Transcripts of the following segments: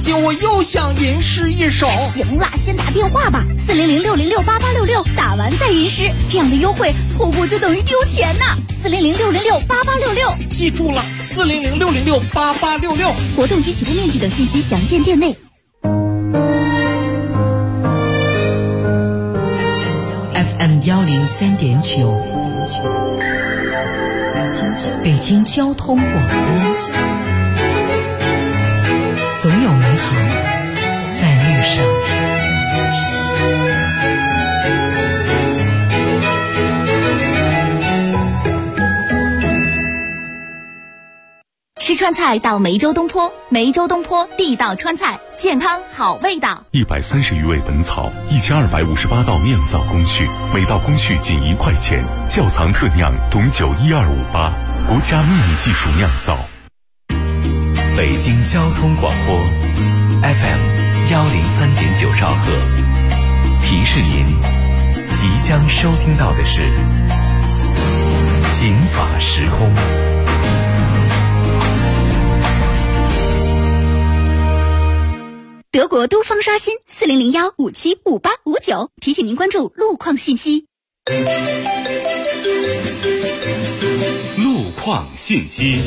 近我又想吟诗一首。 行了，先打电话吧，400-606-8866，打完再吟诗，这样的优惠错过就等于丢钱呐。400-606-8866， 记住了，400-606-8866。 活动及起步面积等信息详见店内。 FM 103.9，北京交通广播，总有美好在路上。 吃川菜到梅州东坡，梅州东坡地道川菜，健康好味道。 130余味本草，1258道酿造工序，每道工序仅1块钱。窖藏特酿董酒12588，国家秘密技术酿造。 北京交通广播 FM 103.9兆赫，提示您即将收听到的是警法时空。 德国都方刷新40015755859，提醒您关注路况信息。 路况信息。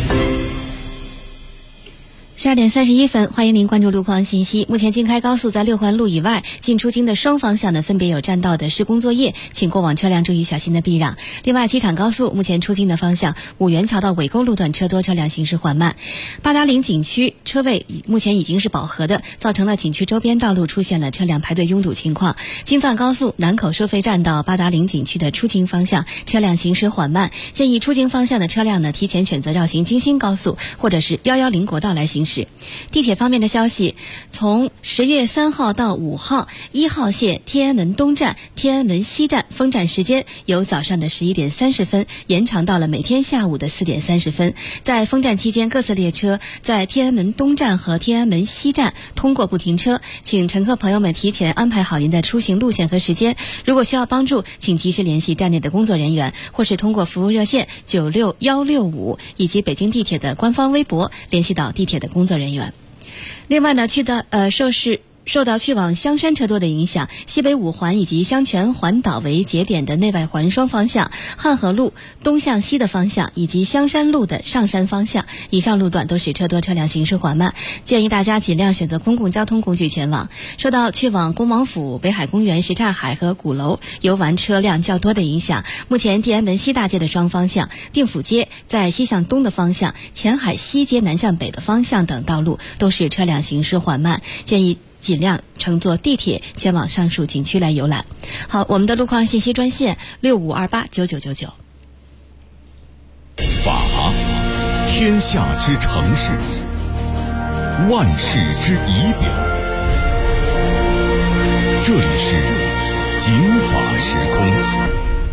12点31分，欢迎您关注路况信息。目前京开高速在6环路以外进出京的双方向呢，分别有占道的施工作业，请过往车辆注意小心的避让。另外，机场高速目前出京的方向，五元桥到尾沟路段车多，车辆行驶缓慢。八达岭景区车位目前已经是饱和的，造成了景区周边道路出现了车辆排队拥堵情况。京藏高速南口收费站到八达岭景区的出京方向，车辆行驶缓慢，建议出京方向的车辆呢，提前选择绕行京新高速或者是110国道来行驶。地铁方面的消息，从10月3号到5号，1号线天安门东站、天安门西站封站时间由早上的11点30分延长到了每天下午的4点30分。在封站期间，各次列车在天安门东站和天安门西站通过不停车，请乘客朋友们提前安排好您的出行路线和时间。如果需要帮助，请及时联系站内的工作人员，或是通过服务热线96165以及北京地铁的官方微博联系到地铁的工作人员。另外呢，受到去往香山车多的影响，西北五环以及香泉环岛为节点的内外环双方向、汉河路东向西的方向以及香山路的上山方向，以上路段都是车多，车辆行驶缓慢，建议大家尽量选择公共交通工具前往。受到去往恭王府、北海公园、什刹海和鼓楼游玩车辆较多的影响，目前天安门西大街的双方向、定府街在西向东的方向、前海西街南向北的方向等道路都是车辆行驶缓慢，建议尽量乘坐地铁前往上述景区来游览。好，我们的路况信息专线65289999。 法，天下之城市，万世之仪表。这里是警法时空。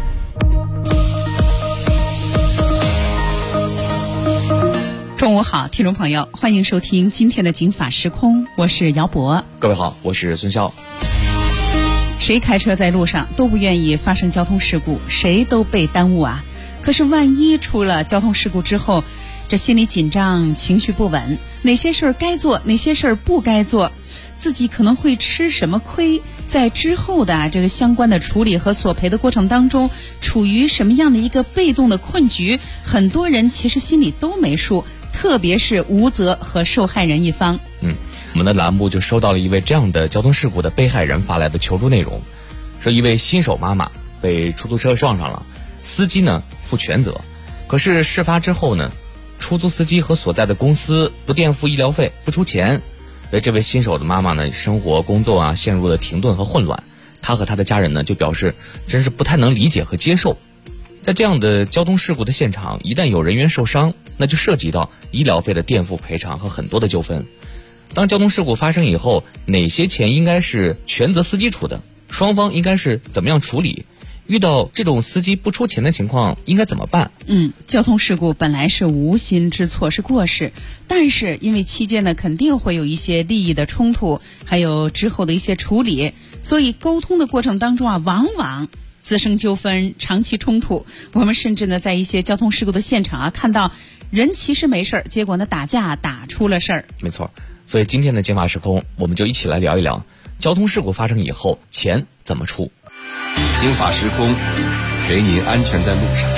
中午好，听众朋友，欢迎收听今天的警法时空，我是姚博。 各位好，我是孙潇。 谁开车在路上都不愿意发生交通事故，谁都被耽误啊。可是万一出了交通事故之后，这心里紧张，情绪不稳，哪些事儿该做，哪些事儿不该做，自己可能会吃什么亏，在之后的这个相关的处理和索赔的过程当中，处于什么样的一个被动的困局，很多人其实心里都没数，特别是无责和受害人一方。 我们的栏目就收到了一位这样的交通事故的被害人发来的求助内容，说一位新手妈妈被出租车撞上了，司机呢负全责，可是事发之后呢，出租司机和所在的公司不垫付医疗费，不出钱，所以这位新手的妈妈呢，生活工作啊陷入了停顿和混乱，她和她的家人呢就表示真是不太能理解和接受。在这样的交通事故的现场，一旦有人员受伤，那就涉及到医疗费的垫付赔偿和很多的纠纷。当交通事故发生以后，哪些钱应该是全责司机出的，双方应该是怎么样处理，遇到这种司机不出钱的情况应该怎么办？ 交通事故本来是无心之错，是过失，但是因为期间呢肯定会有一些利益的冲突，还有之后的一些处理，所以沟通的过程当中啊，往往滋生纠纷，长期冲突。我们甚至呢在一些交通事故的现场啊，看到人其实没事儿，结果呢打架打出了事儿。 没错， 所以今天的金法时空，我们就一起来聊一聊交通事故发生以后钱怎么出。 金法时空，陪您安全在路上。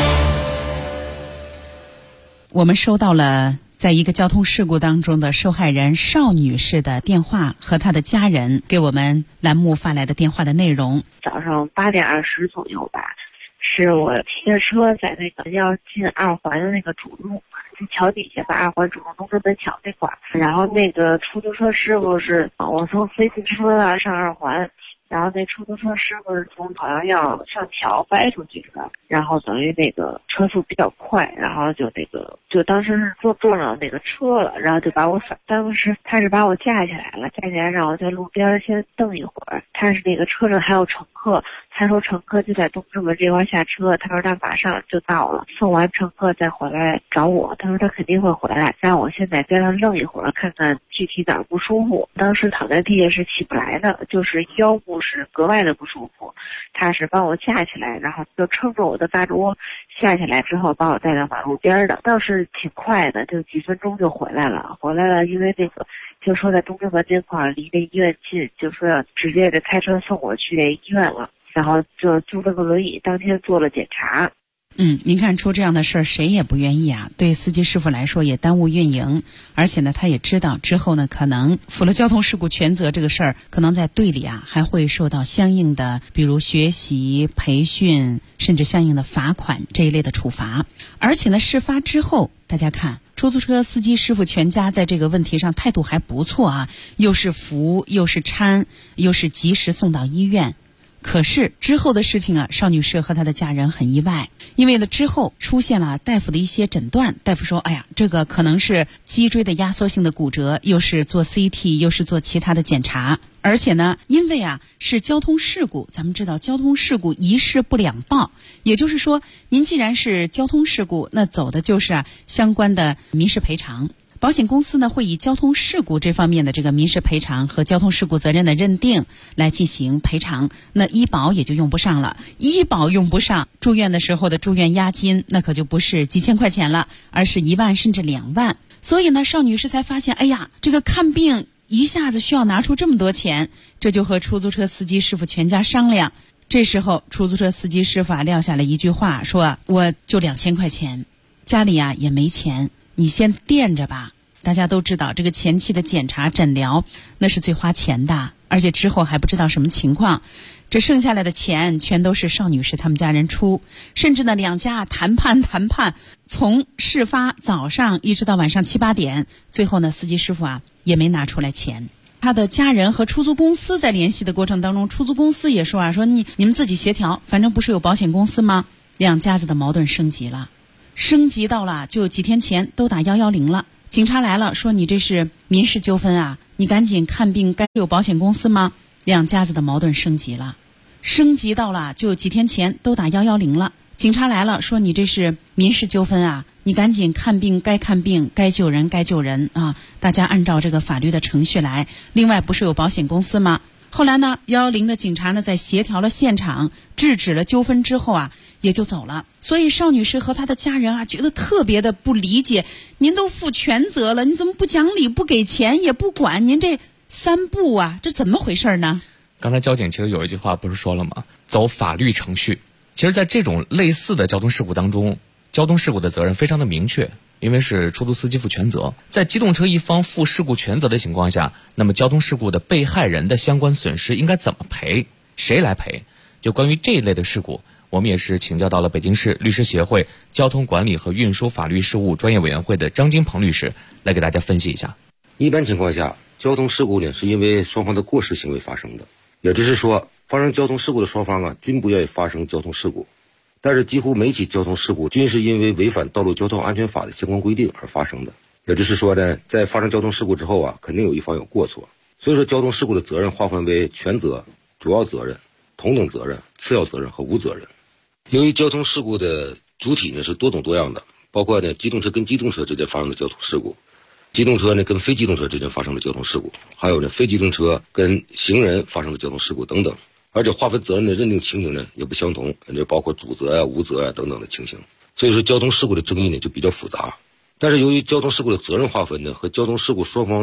我们收到了在一个交通事故当中的受害人邵女士的电话和她的家人给我们栏目发来的电话的内容。 早上8点20左右吧，是我骑着车在那个要进二环的那个主路，就桥底下吧，二环主路东直门桥那块儿。然后那个出租车师傅是我从飞行车啊上二环，然后那出租车师傅是从好像要上桥掰出去的，然后等于那个车速比较快，然后就当时是坐上那个车了，然后就把我当时他是把我架起来了，架起来让我在路边先蹬一会儿。他是那个车上还有乘客，他说乘客就在东直门这块下车，他说他马上就到了，送完乘客再回来找我，他说他肯定会回来，让我先在边上愣一会儿，看看具体哪儿不舒服。当时躺在地下是起不来的，就是腰部是格外的不舒服。他是帮我架起来，然后就撑着我的大桌下起来之后把我带到马路边的，倒是挺快的，就几分钟就回来了。因为那个就说在东直门这块儿离这医院近，就说要直接的开车送我去这医院了，然后就租了个轮椅，当天做了检查。 您看出这样的事儿谁也不愿意啊，对司机师傅来说也耽误运营，而且呢他也知道之后呢可能负了交通事故全责这个事儿，可能在队里啊还会受到相应的比如学习培训甚至相应的罚款这一类的处罚。而且呢事发之后大家看出租车司机师傅全家在这个问题上态度还不错啊，又是扶又是搀又是及时送到医院。可是之后的事情啊，邵女士和她的家人很意外，因为呢之后出现了大夫的一些诊断，大夫说哎呀这个可能是脊椎的压缩性的骨折，又是做 CT 又是做其他的检查，而且呢因为啊是交通事故，咱们知道交通事故一事不两报，也就是说您既然是交通事故，那走的就是相关的民事赔偿。保险公司呢会以交通事故这方面的这个民事赔偿和交通事故责任的认定来进行赔偿，那医保也就用不上了。医保用不上，住院的时候的住院押金那可就不是几千块钱了，而是1万甚至2万。所以呢邵女士才发现，哎呀这个看病一下子需要拿出这么多钱，这就和出租车司机师傅全家商量。这时候出租车司机师傅撂下了一句话，说我就2000块钱，家里也没钱，你先垫着吧。大家都知道这个前期的检查诊疗那是最花钱的，而且之后还不知道什么情况，这剩下来的钱全都是邵女士他们家人出，甚至呢两家谈判，从事发早上一直到晚上7、8点，最后呢司机师傅也没拿出来钱。他的家人和出租公司在联系的过程当中，出租公司也说说你们自己协调，反正不是有保险公司吗？两家子的矛盾升级到了就几天前都打110了，警察来了说你这是民事纠纷你赶紧看病，该有保险公司吗？两家子的矛盾升级到了就几天前都打110了，警察来了说你这是民事纠纷你赶紧看病，该看病，该救人大家按照这个法律的程序来。另外不是有保险公司吗？后来呢110的警察呢在协调了现场，制止了纠纷之后也就走了。所以邵女士和她的家人觉得特别的不理解，您都负全责了，你怎么不讲理，不给钱，也不管，您这3不这怎么回事呢？ 刚才交警其实有一句话不是说了吗？走法律程序。其实在这种类似的交通事故当中，交通事故的责任非常的明确，因为是出租司机负全责。在机动车一方负事故全责的情况下，那么交通事故的被害人的相关损失应该怎么赔，谁来赔？就关于这一类的事故，我们也是请教到了北京市律师协会交通管理和运输法律事务专业委员会的张金鹏律师来给大家分析一下。 一般情况下，交通事故呢是因为双方的过失行为发生的，也就是说发生交通事故的双方均不愿意发生交通事故，但是几乎每起交通事故均是因为违反道路交通安全法的相关规定而发生的。也就是说呢，在发生交通事故之后肯定有一方有过错。所以说交通事故的责任划分为全责、主要责任、同等责任、次要责任和无责任。由于交通事故的主体呢是多种多样的，包括呢机动车跟机动车之间发生的交通事故，机动车呢跟非机动车之间发生的交通事故，还有呢非机动车跟行人发生的交通事故等等。而且划分责任的认定情形呢也不相同，就包括主责无责等等的情形。所以说交通事故的争议呢就比较复杂。但是由于交通事故的责任划分呢和交通事故双方的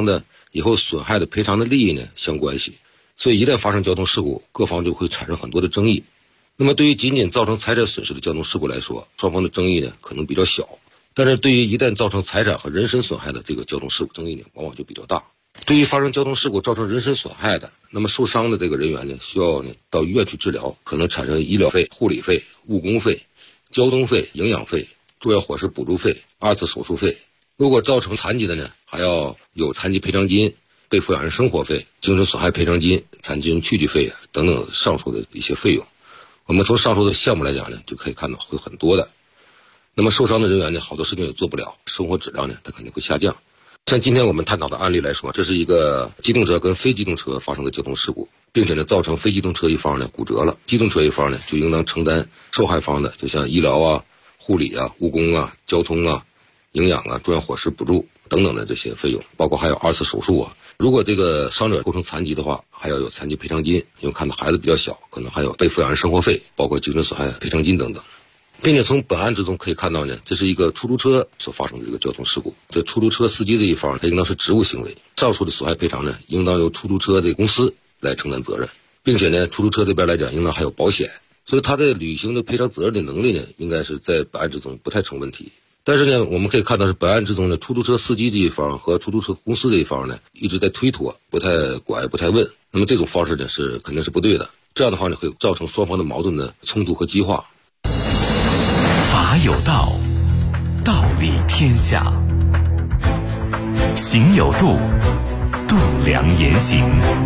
以后损害的赔偿的利益呢相关系，所以一旦发生交通事故，各方就会产生很多的争议。那么对于仅仅造成财产损失的交通事故来说，双方的争议呢可能比较小，但是对于一旦造成财产和人身损害的这个交通事故，争议呢往往就比较大。对于发生交通事故造成人身损害的，那么受伤的这个人员呢，需要呢到医院去治疗，可能产生医疗费、护理费、误工费、交通费、营养费、住院伙食补助费、2次手术费。如果造成残疾的呢，还要有残疾赔偿金、被抚养人生活费、精神损害赔偿金、残疾人器具费等等上述的一些费用。我们从上述的项目来讲呢，就可以看到会很多的。那么受伤的人员呢，好多事情也做不了，生活质量呢，它肯定会下降。像今天我们探讨的案例来说，这是一个机动车跟非机动车发生的交通事故，并且呢造成非机动车一方呢骨折了，机动车一方呢就应当承担受害方的，就像医疗啊、护理啊、误工啊、交通啊、营养啊、住院伙食补助等等的这些费用，包括还有2次手术啊。如果这个伤者构成残疾的话，还要有残疾赔偿金，因为看到孩子比较小，可能还有被抚养人生活费，包括精神损害赔偿金等等。并且从本案之中可以看到呢，这是一个出租车所发生的这个交通事故。这出租车司机这一方，他应当是职务行为，上述的损害赔偿呢，应当由出租车这个公司来承担责任，并且呢，出租车这边来讲，应当还有保险，所以他在履行的赔偿责任的能力呢，应该是在本案之中不太成问题。但是呢，我们可以看到是本案之中呢，出租车司机这一方和出租车公司这一方呢，一直在推脱，不太拐，不太问。那么这种方式呢，是肯定是不对的。这样的话呢，会造成双方的矛盾的冲突和激化。 法有道，道理天下；行有度，度量言行。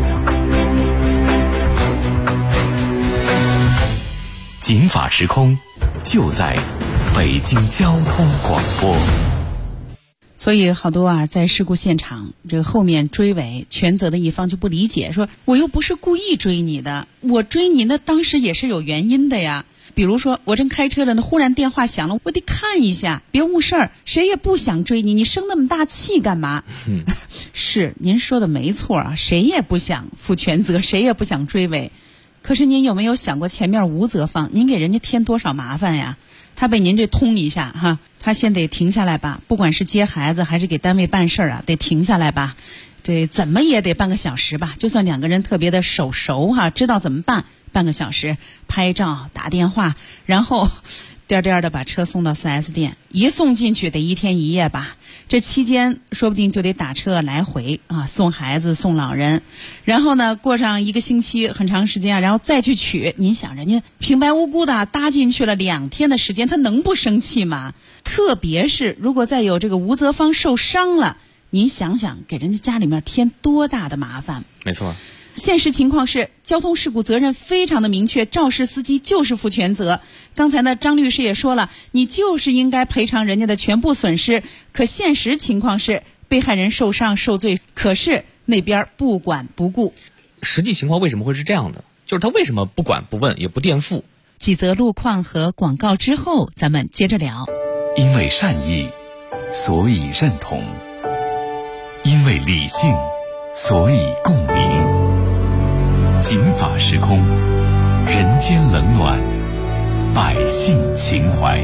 警法时空，就在北京交通广播。 所以好多啊，在事故现场这个后面追尾，全责的一方就不理解，说我又不是故意追你的，我追你那当时也是有原因的呀。比如说我正开车了呢，忽然电话响了，我得看一下，别误事儿。谁也不想追你，你生那么大气干嘛？是您说的没错啊，谁也不想负全责，谁也不想追尾。可是您有没有想过前面无责方，您给人家添多少麻烦呀？他被您这通一下哈，他先得停下来吧，不管是接孩子还是给单位办事儿啊，得停下来吧。这怎么也得半个小时吧，就算两个人特别的手熟哈，知道怎么办，半个小时拍照打电话，然后颠颠的把车送到 4S 店，一送进去得1天1夜吧。这期间说不定就得打车来回啊，送孩子送老人，然后呢过上1个星期很长时间啊，然后再去取。您想人家平白无故的搭进去了2天的时间，他能不生气吗？特别是如果再有这个无责方受伤了，您想想给人家家里面添多大的麻烦。 没错， 现实情况是交通事故责任非常的明确，肇事司机就是负全责。刚才呢张律师也说了，你就是应该赔偿人家的全部损失，可现实情况是被害人受伤受罪，可是那边不管不顾。 实际情况为什么会是这样的？就是他为什么不管不问也不垫付？ 几则路况和广告之后咱们接着聊。 因为善意，所以认同；因为理性，所以共鸣。警法时空，人间冷暖，百姓情怀。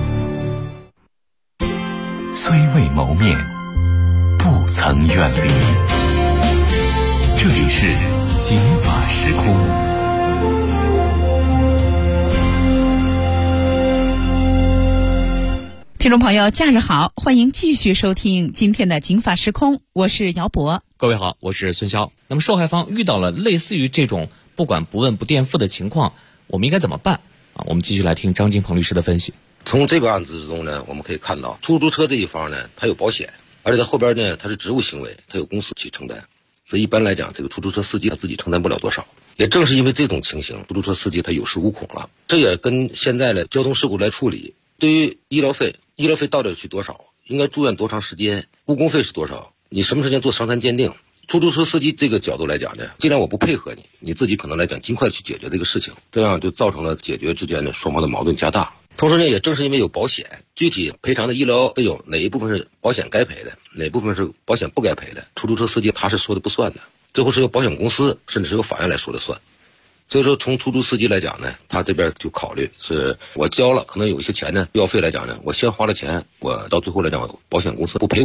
虽未谋面，不曾远离。这里是警法时空。 听众朋友，假日好，欢迎继续收听今天的警法时空，我是姚博。 各位好，我是孙潇。那么受害方遇到了类似于这种不管不问不垫付的情况，我们应该怎么办啊？我们继续来听张金鹏律师的分析。 从这个案子之中呢，我们可以看到出租车这一方呢，它有保险，而且它后边呢，它是职务行为，它有公司去承担，所以一般来讲，这个出租车司机他自己承担不了多少。也正是因为这种情形，出租车司机他有恃无恐了。这也跟现在的交通事故来处理，对于医疗费到底去多少，应该住院多长时间，误工费是多少，你什么时间做伤残鉴定，出租车司机这个角度来讲呢，既然我不配合你，你自己可能来讲尽快去解决这个事情，这样就造成了解决之间的双方的矛盾加大。同时呢，也正是因为有保险，具体赔偿的医疗费用哪一部分是保险该赔的，哪部分是保险不该赔的，出租车司机他是说的不算的，最后是由保险公司甚至是由法院来说了算。所以说从出租司机来讲呢，他这边就考虑是我交了，可能有一些钱呢，医药费来讲呢，我先花了钱，我到最后来讲保险公司不赔我，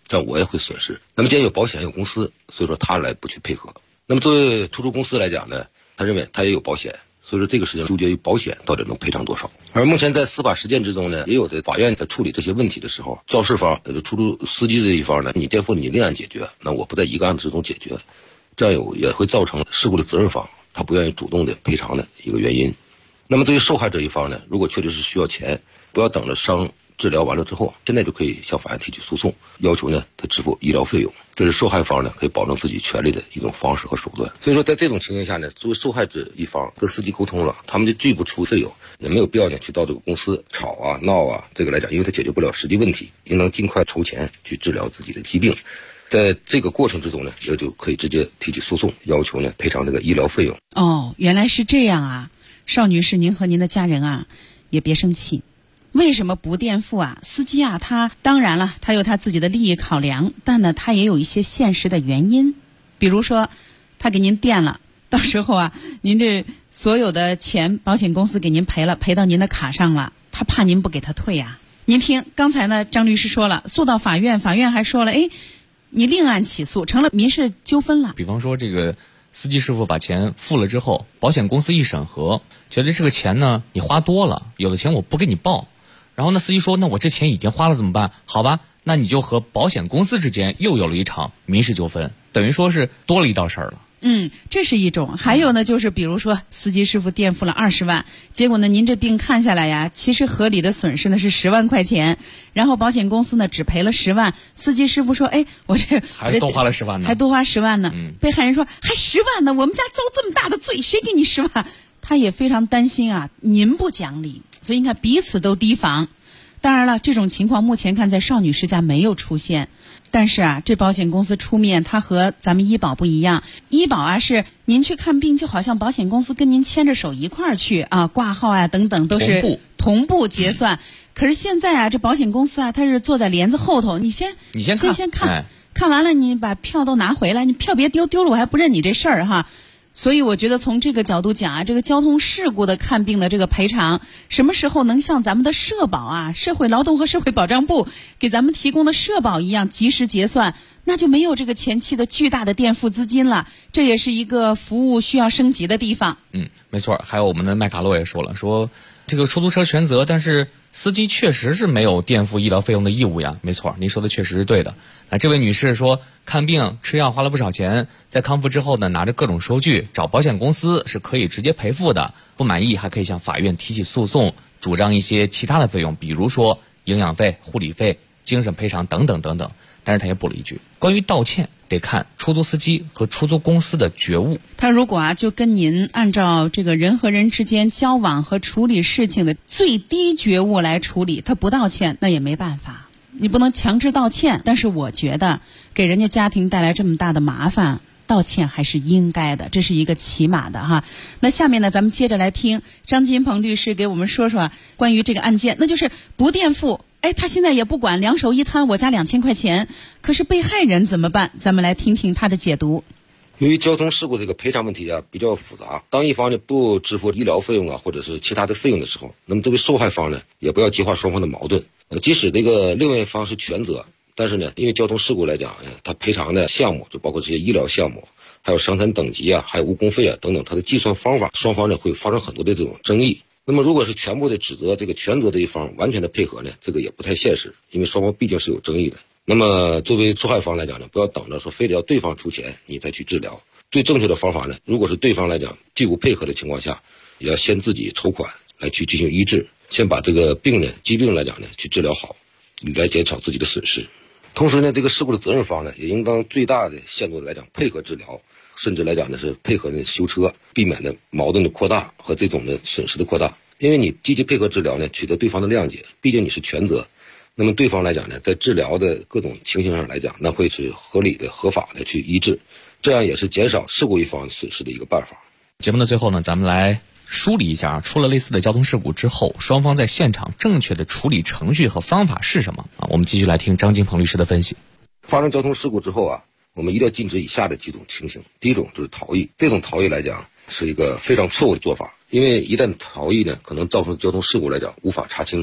这样我也会损失。那么既然有保险有公司，所以说他来不去配合。那么作为出租公司来讲呢，他认为他也有保险，所以说这个事情纠结于保险到底能赔偿多少。而目前在司法实践之中呢，也有的法院在处理这些问题的时候，肇事方出租司机这一方呢，你垫付你另案解决，那我不在一个案子之中解决，这样也会造成事故的责任方他不愿意主动的赔偿的一个原因。那么对于受害者一方呢，如果确实是需要钱，不要等着伤治疗完了之后，现在就可以向法院提起诉讼，要求呢他支付医疗费用，这是受害方呢可以保证自己权利的一种方式和手段。所以说在这种情形下呢，作为受害者一方跟司机沟通了，他们就拒不出费用，也没有必要呢去到这个公司吵啊闹啊，这个来讲因为他解决不了实际问题，应当尽快筹钱去治疗自己的疾病。在这个过程之中呢，也就可以直接提起诉讼，要求呢赔偿这个医疗费用。 哦，原来是这样啊。邵女士，您和您的家人啊也别生气。为什么不垫付啊？司机啊，他当然了，他有他自己的利益考量，但呢，他也有一些现实的原因。比如说，他给您垫了，到时候啊，您这所有的钱，保险公司给您赔了，赔到您的卡上了，他怕您不给他退啊。您听，刚才呢，张律师说了，诉到法院，法院还说了，哎，你另案起诉，成了民事纠纷了。 比方说这个司机师傅把钱付了之后，保险公司一审核，觉得这个钱呢你花多了，有的钱我不给你报。然后呢，司机说，那我这钱已经花了怎么办？好吧，那你就和保险公司之间又有了一场民事纠纷，等于说是多了一道事儿了。 这是一种。还有呢，就是比如说司机师傅垫付了20万，结果呢您这病看下来呀，其实合理的损失呢是10万块钱，然后保险公司呢只赔了10万，司机师傅说，哎，我这还多花了10万呢， 还多花10万呢。被害人说还10万呢，我们家遭这么大的罪，谁给你10万？他也非常担心啊，您不讲理，所以你看彼此都提防。当然了，这种情况目前看在邵女士家没有出现，但是啊，这保险公司出面，它和咱们医保不一样。医保啊是您去看病，就好像保险公司跟您牵着手一块儿去啊，挂号啊等等都是同步结算。可是现在啊，这保险公司啊，它是坐在帘子后头，你先看，看完了你把票都拿回来，你票别丢了我还不认你这事儿哈。所以我觉得从这个角度讲啊，这个交通事故的看病的这个赔偿，什么时候能像咱们的社保啊，社会劳动和社会保障部给咱们提供的社保一样及时结算，那就没有这个前期的巨大的垫付资金了。这也是一个服务需要升级的地方。 没错。还有我们的麦卡洛也说了，说这个出租车全责，但是司机确实是没有垫付医疗费用的义务呀。没错，您说的确实是对的。那这位女士说，看病吃药花了不少钱，在康复之后呢，拿着各种收据找保险公司是可以直接赔付的，不满意还可以向法院提起诉讼，主张一些其他的费用，比如说营养费、护理费、精神赔偿等等等等。但是他也补了一句，关于道歉得看出租司机和出租公司的觉悟。 他如果就跟您按照这个人和人之间交往和处理事情的最低觉悟来处理，他不道歉那也没办法，你不能强制道歉。但是我觉得给人家家庭带来这么大的麻烦，道歉还是应该的，这是一个起码的哈。那下面呢，咱们接着来听张金鹏律师给我们说说关于这个案件，那就是不垫付。他现在也不管，两手一摊，我家2000块钱，可是被害人怎么办？咱们来听听他的解读。 由于交通事故这个赔偿问题啊比较复杂，当一方呢不支付医疗费用啊或者是其他的费用的时候，那么作为受害方呢也不要激化双方的矛盾。即使这个另外一方是全责，但是呢因为交通事故来讲，它赔偿的项目就包括这些医疗项目，还有伤残等级啊，还有误工费啊等等，它的计算方法双方呢会发生很多的这种争议。那么如果是全部的指责这个全责的一方完全的配合呢，这个也不太现实，因为双方毕竟是有争议的。那么作为受害方来讲呢，不要等着说非得要对方出钱你再去治疗。最正确的方法呢，如果是对方来讲既不配合的情况下，也要先自己筹款来去进行医治，先把这个病呢疾病来讲呢去治疗好，来减少自己的损失。同时呢，这个事故的责任方呢也应当最大的限度来讲配合治疗，甚至来讲呢是配合修车，避免的矛盾的扩大和这种的损失的扩大。因为你积极配合治疗呢，取得对方的谅解，毕竟你是全责，那么对方来讲呢，在治疗的各种情形上来讲，那会是合理的、合法的去医治，这样也是减少事故一方损失的一个办法。 节目的最后呢，咱们来梳理一下，出了类似的交通事故之后，双方在现场正确的处理程序和方法是什么啊？我们继续来听张金鹏律师的分析。 发生交通事故之后啊，我们一定要禁止以下的几种情形。第一种就是逃逸，这种逃逸来讲是一个非常错误的做法，因为一旦逃逸呢，可能造成交通事故来讲无法查清，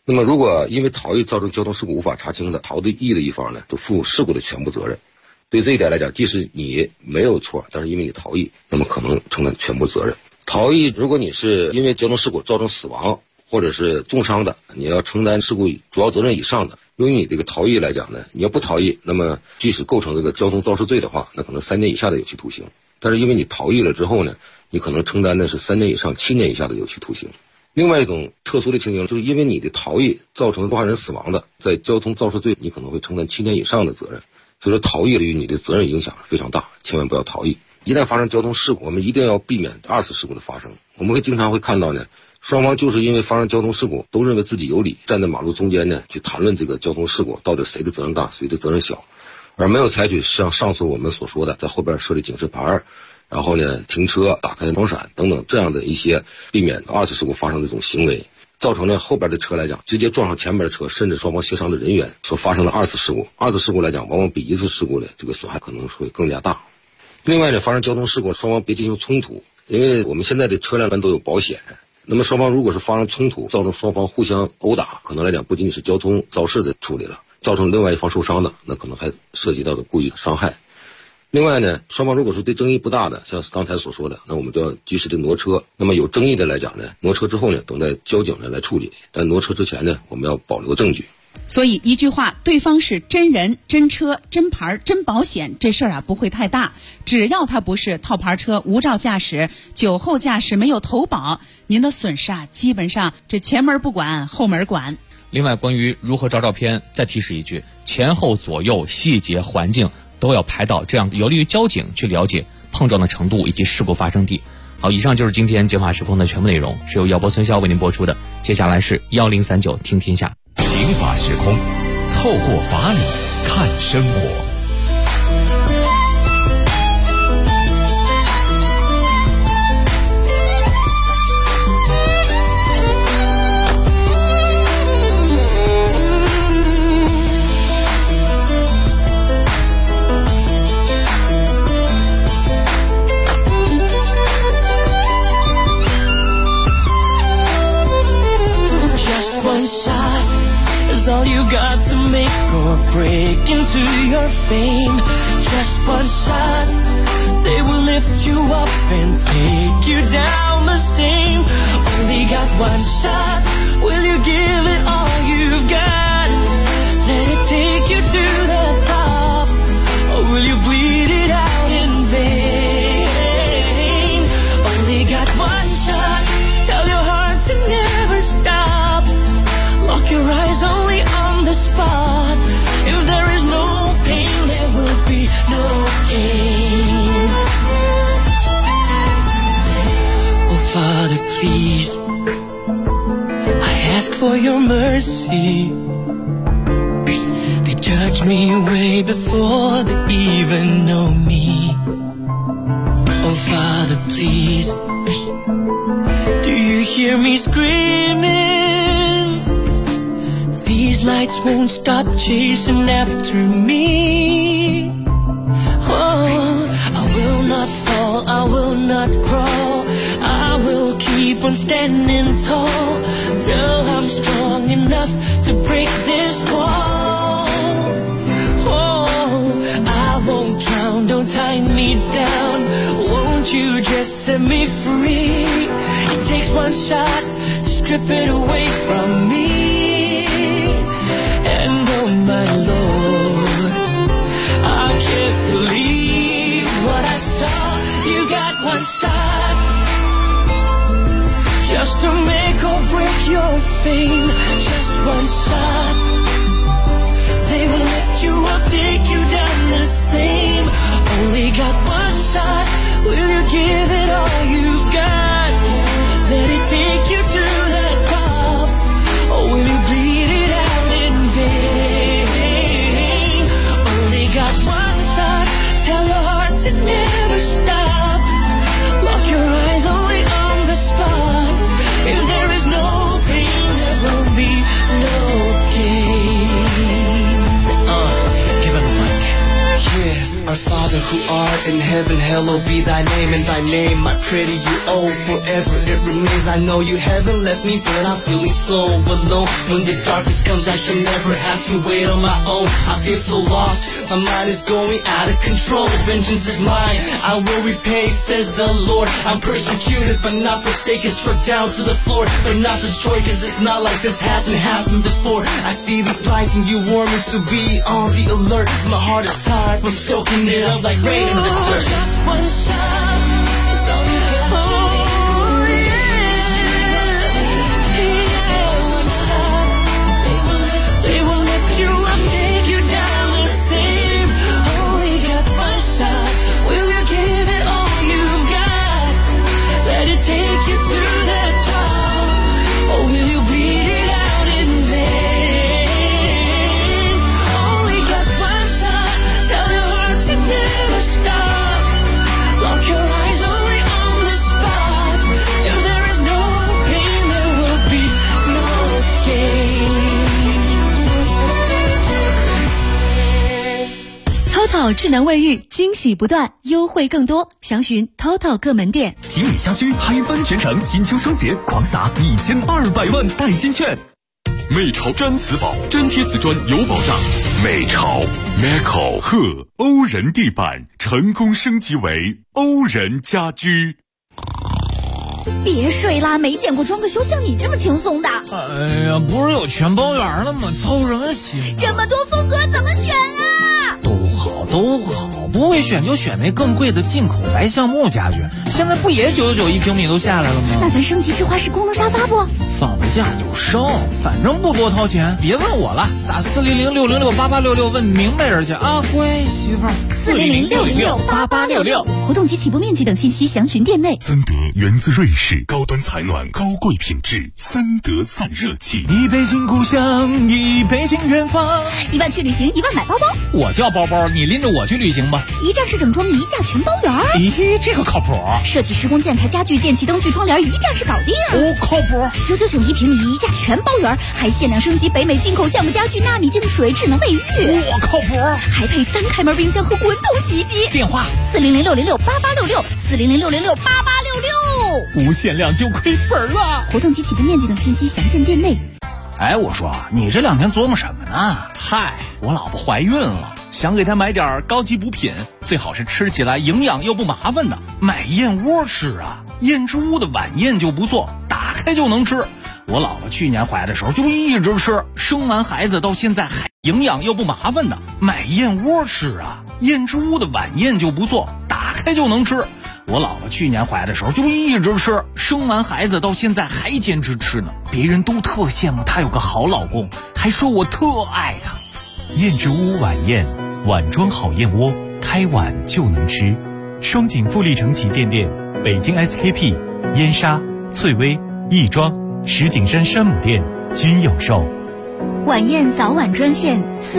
那么如果因为逃逸造成交通事故无法查清的，逃逸的一方呢，就负事故的全部责任。对这一点来讲，即使你没有错，但是因为你逃逸，那么可能承担全部责任。逃逸，如果你是因为交通事故造成死亡或者是重伤的，你要承担事故主要责任以上的。由于你这个逃逸来讲呢，你要不逃逸，那么即使构成这个交通肇事罪的话，那可能3年以下的有期徒刑。但是因为你逃逸了之后呢，你可能承担的是3年以上7年以下的有期徒刑。另外一种特殊的情形，就是因为你的逃逸造成受害人死亡的，在交通肇事罪你可能会承担7年以上的责任。所以说逃逸对于你的责任影响非常大，千万不要逃逸。一旦发生交通事故，我们一定要避免2次事故的发生。我们经常会看到呢，双方就是因为发生交通事故都认为自己有理，站在马路中间呢去谈论这个交通事故到底谁的责任大谁的责任小，而没有采取像上述我们所说的在后边设立警示牌，然后呢停车打开防闪等等这样的一些避免2次事故发生的这种行为，造成了后边的车来讲直接撞上前面的车，甚至双方协商的人员所发生的2次事故。2次事故来讲往往比1次事故的这个损害可能会更加大。另外呢，发生交通事故双方别进行冲突，因为我们现在的车辆都有保险，那么双方如果是发生冲突造成双方互相殴打，可能来讲不仅仅是交通肇事的处理了，造成另外一方受伤的，那可能还涉及到的故意伤害。另外呢，双方如果是对争议不大的，像刚才所说的，那我们就要及时的挪车。那么有争议的来讲呢，挪车之后呢，等待交警来处理，但挪车之前呢，我们要保留证据。 所以一句话，对方是真人、真车、真牌、真保险，这事儿不会太大。只要他不是套牌车、无照驾驶、酒后驾驶、没有投保，您的损失基本上这前门不管，后门管。 另外，关于如何照照片，再提示一句，前后左右细节环境都要拍到，这样有利于交警去了解碰撞的程度以及事故发生地。好，以上就是今天警法时空的全部内容，是由姚波孙骁为您播出的。接下来是1039听天下。 警法时空，透过法理看生活。 All you got to make or break into your fame. Just one shot, they will lift you up and take you down the same. Only got one shot, will you give it all you've got? Let it take you to the top, or will you bleed it out in vain? Only got one shot, tell your heart to never stop. Lock your eyes only on the spot. If there is no pain, there will be no gain. Oh Father, please, I ask for your mercy. They judge me way before they even know me. Oh Father, please, do you hear me screaming? These lights won't stop chasing after me. Oh, I will not fall, I will not crawl, I will keep on standing tall till I'm strong enough to break this wall. Oh, I won't drown, don't tie me down, won't you just set me free? It takes one shot to strip it away from me. And oh my Lord, I can't believe what I saw. You got one shot, just to make or break your fame. Just one shot, they will lift you up, take you down the same. Only got one shot, will you give it all you've got? Let it take you to the top, or will you bleed it out in vain? Only got one shot, tell your heart to never stop. Lock your eyes only on the spot. If there is no pain, there will be no gain. Give him a mic. Yeah, our Father who art in heaven, heaven, hallowed be thy name, and thy name I pray to you, oh, forever it remains. I know you haven't left me, but I'm feeling so alone. When the darkness comes, I shall never have to wait on my own. I feel so lost, my mind is going out of control. Vengeance is mine, I will repay, says the Lord. I'm persecuted, but not forsaken, struck down to the floor, but not destroyed, cause it's not like this hasn't happened before. I see these lights and you warn me to be on the alert. My heart is tired from soaking it up like rain in the dirt. Just one shot is all you got to do. They will lift you up, take you down the same. Only got one shot. Will you give it all you've got? Let it take you to the top. Or will you bleed it out in vain? Only got one shot. Tell your heart to never stop. Lock your eyes only on the spot. If there is no pain, there will be no gain. TOTO 智能卫浴，惊喜不断，优惠更多，详询 TOTO 各门店。 吉米家居嗨翻全城，金秋双节狂撒1200万代金券。 美潮毡瓷宝，粘贴瓷砖有保障。美潮 Meco 贺欧人地板成功升级为欧人家居。 别睡啦，没见过装个修像你这么轻松的。 哎呀，不是有全包圆了吗？操什么心啊？ 这么多风格怎么选啊？ 都好，不会选就选那更贵的进口白橡木家具，现在不也999一平米都下来了吗？ 那咱升级智化式功能沙发不？ 放了假就升，反正不多掏钱，别问我了，打400-606-8866问明白人去啊，乖媳妇儿。 400-606-8866，活动及起步面积等信息详询店内。 森德源自瑞士，高端采暖，高贵品质，森德散热器。 一杯敬故乡，一杯敬远方。 1万去旅行，1万买包包。 我叫包包，你拎着我去旅行吧。 一站式整装，一价全包圆。 咦，这个靠谱。 设计施工建材家具电器灯具窗帘一站式搞定。 哦，靠谱。 999一平米，一价全包圆，还限量升级北美进口橡木家具纳米净水智能卫浴。 我靠谱。 还配3开门冰箱和滚筒洗衣机。 电话 400-606-8866，400-606-8866。 无限量就亏本了。 活动及起步面积等信息详见店内。 哎，我说你这2天琢磨什么呢？嗨，我老婆怀孕了，想给她买点高级补品，最好是吃起来营养又不麻烦的。买燕窝吃啊，燕之屋的晚宴就不错，打开就能吃。我老婆去年怀的时候就一直吃，生完孩子到现在还营养又不麻烦的。买燕窝吃啊，燕之屋的晚宴就不错，打开就能吃。我老婆去年怀的时候就一直吃，生完孩子到现在还坚持吃呢。别人都特羡慕她有个好老公，还说我特爱她。 燕之屋晚宴，碗装好燕窝，开碗就能吃。双井富力城旗舰店、北京 SKP、燕莎、翠微、亦庄、石景山山姆店均有售。 晚宴早晚专线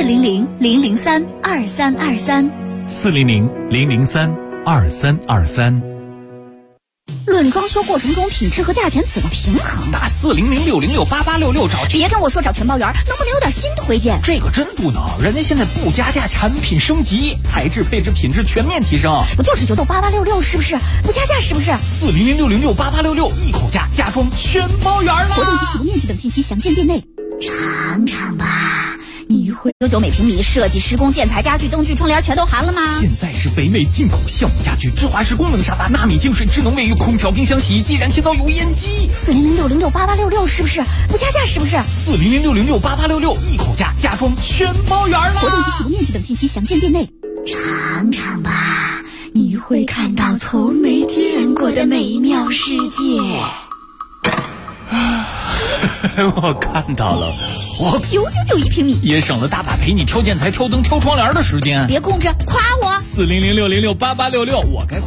400-003-2323。 400-003-2323。 论装修过程中品质和价钱怎么平衡？ 打400-606-8866找。 别跟我说找全包圆，能不能有点新推荐？ 这个真不能，人家现在不加价，产品升级，材质配置品质全面提升。 不就是99866是不是？不加价是不是 ？400-606-8866一口价，家装全包圆了。 活动及起步面积等信息详见店内。尝尝吧，你会99每平米，设计施工建材家具灯具窗帘全都含了吗？ 现在是北美进口橡木家具，智化式功能沙发，纳米净水智能卫浴，空调冰箱洗衣机，燃气灶油烟机。 400-606-8866是不是？不加价是不是 ？400-606-8866一口价，家装全包圆了。 活动及起步面积等信息详见店内。尝尝吧，你会看到从没见过的美妙世界。 我看到了，我 999一平米， 也省了大把陪你挑建材、挑灯、挑窗帘的时间。 别供着，夸我。 400-606-8866，我该。